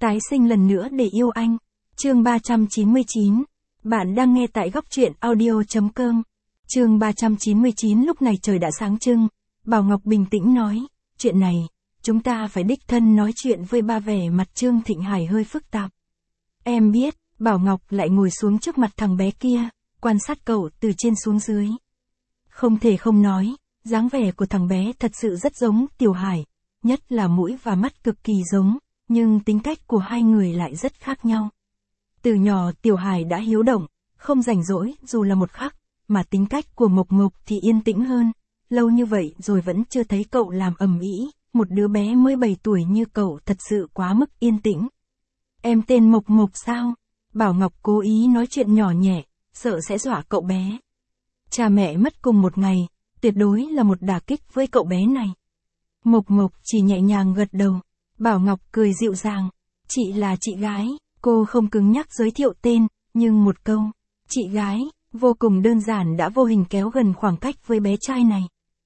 Tái sinh lần nữa để yêu anh. Chương 399. Bạn đang nghe tại góc truyện audio.com. Chương 399. Lúc này trời đã sáng trưng. Bảo Ngọc bình tĩnh nói, chuyện này, chúng ta phải đích thân nói chuyện với ba. Vẻ mặt Trương Thịnh Hải hơi phức tạp. Em biết. Bảo Ngọc lại ngồi xuống trước mặt thằng bé kia, quan sát cậu từ trên xuống dưới. Không thể không nói, dáng vẻ của thằng bé thật sự rất giống Tiểu Hải, nhất là mũi và mắt cực kỳ giống, nhưng tính cách của hai người lại rất khác nhau. Từ nhỏ Tiểu Hải đã hiếu động, không rảnh rỗi dù là một khắc, mà tính cách của Mộc Mộc thì yên tĩnh hơn, lâu như vậy rồi vẫn chưa thấy cậu làm ầm ĩ, một đứa bé mới 7 tuổi như cậu thật sự quá mức yên tĩnh. Em tên Mộc Mộc sao? Bảo Ngọc cố ý nói chuyện nhỏ nhẹ, sợ sẽ dọa cậu bé. Cha mẹ mất cùng một ngày, tuyệt đối là một đả kích với cậu bé này. Mộc Mộc chỉ nhẹ nhàng gật đầu. Bảo Ngọc cười dịu dàng. Chị là chị gái, cô không cứng nhắc giới thiệu tên, nhưng một câu, chị gái, vô cùng đơn giản đã vô hình kéo gần khoảng cách với bé trai này.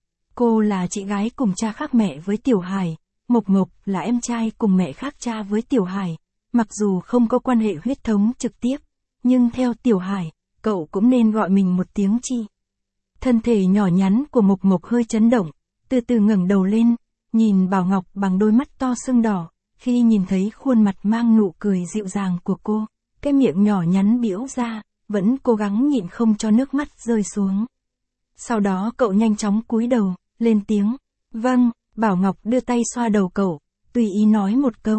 Cô là chị gái cùng cha khác mẹ với Tiểu Hải, Mộc Mộc là em trai cùng mẹ khác cha với Tiểu Hải. Mặc dù không có quan hệ huyết thống trực tiếp, nhưng theo Tiểu Hải, cậu cũng nên gọi mình một tiếng chi. Thân thể nhỏ nhắn của Mộc Mộc hơi chấn động, từ từ ngẩng đầu lên, nhìn Bảo Ngọc bằng đôi mắt to sưng đỏ, khi nhìn thấy khuôn mặt mang nụ cười dịu dàng của cô, cái miệng nhỏ nhắn biểu ra, vẫn cố gắng nhịn không cho nước mắt rơi xuống. Sau đó cậu nhanh chóng cúi đầu, lên tiếng, vâng. Bảo Ngọc đưa tay xoa đầu cậu, tùy ý nói một câu.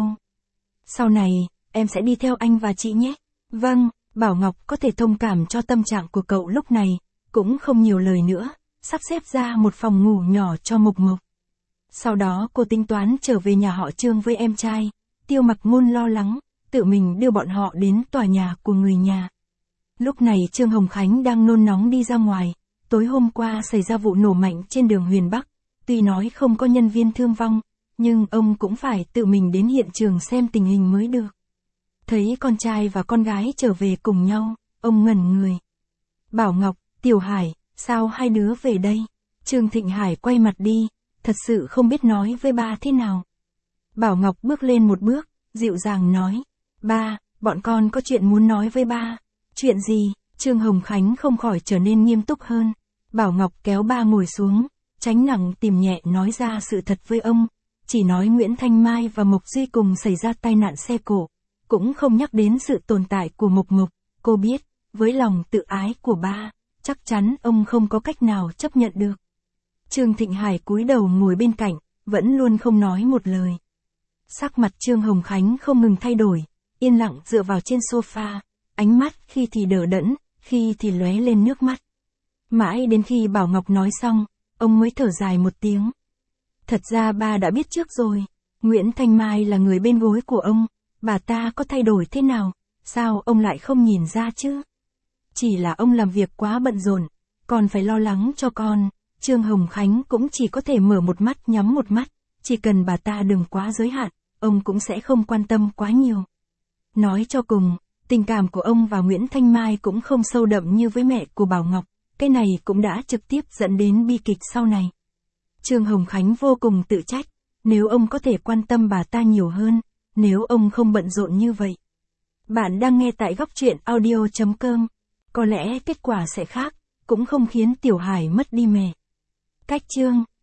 Sau này, em sẽ đi theo anh và chị nhé. Vâng. Bảo Ngọc có thể thông cảm cho tâm trạng của cậu lúc này, cũng không nhiều lời nữa, sắp xếp ra một phòng ngủ nhỏ cho Mộc Mộc. Sau đó cô tính toán trở về nhà họ Trương với em trai. Tiêu Mặc Ngôn lo lắng, tự mình đưa bọn họ đến tòa nhà của người nhà. Lúc này Trương Hồng Khánh đang nôn nóng đi ra ngoài. Tối hôm qua xảy ra vụ nổ mạnh trên đường Huyền Bắc, tuy nói không có nhân viên thương vong, nhưng ông cũng phải tự mình đến hiện trường xem tình hình mới được. Thấy con trai và con gái trở về cùng nhau, ông ngẩn người. Bảo Ngọc, Tiểu Hải, sao hai đứa về đây? Trương Thịnh Hải quay mặt đi, thật sự không biết nói với ba thế nào. Bảo Ngọc bước lên một bước, dịu dàng nói, ba, bọn con có chuyện muốn nói với ba. Chuyện gì? Trương Hồng Khánh không khỏi trở nên nghiêm túc hơn. Bảo Ngọc kéo ba ngồi xuống, tránh nặng tìm nhẹ nói ra sự thật với ông, chỉ nói Nguyễn Thanh Mai và Mộc Duy cùng xảy ra tai nạn xe cộ. Cũng không nhắc đến sự tồn tại của Mộc Mộc. Cô biết, với lòng tự ái của ba, chắc chắn ông không có cách nào chấp nhận được. Trương Thịnh Hải cúi đầu ngồi bên cạnh, vẫn luôn không nói một lời. Sắc mặt Trương Hồng Khánh không ngừng thay đổi, yên lặng dựa vào trên sofa, ánh mắt khi thì đờ đẫn, khi thì lóe lên nước mắt. Mãi đến khi Bảo Ngọc nói xong, ông mới thở dài một tiếng. Thật ra ba đã biết trước rồi, Nguyễn Thanh Mai là người bên gối của ông. Bà ta có thay đổi thế nào, sao ông lại không nhìn ra chứ? Chỉ là ông làm việc quá bận rộn, còn phải lo lắng cho con. Trương Hồng Khánh cũng chỉ có thể mở một mắt nhắm một mắt, chỉ cần bà ta đừng quá giới hạn, ông cũng sẽ không quan tâm quá nhiều. Nói cho cùng, tình cảm của ông và Nguyễn Thanh Mai cũng không sâu đậm như với mẹ của Bảo Ngọc, cái này cũng đã trực tiếp dẫn đến bi kịch sau này. Trương Hồng Khánh vô cùng tự trách, nếu ông có thể quan tâm bà ta nhiều hơn, nếu ông không bận rộn như vậy. Bạn đang nghe tại góc truyện audio.com. Có lẽ kết quả sẽ khác, cũng không khiến Tiểu Hải mất đi mẹ. Cách chương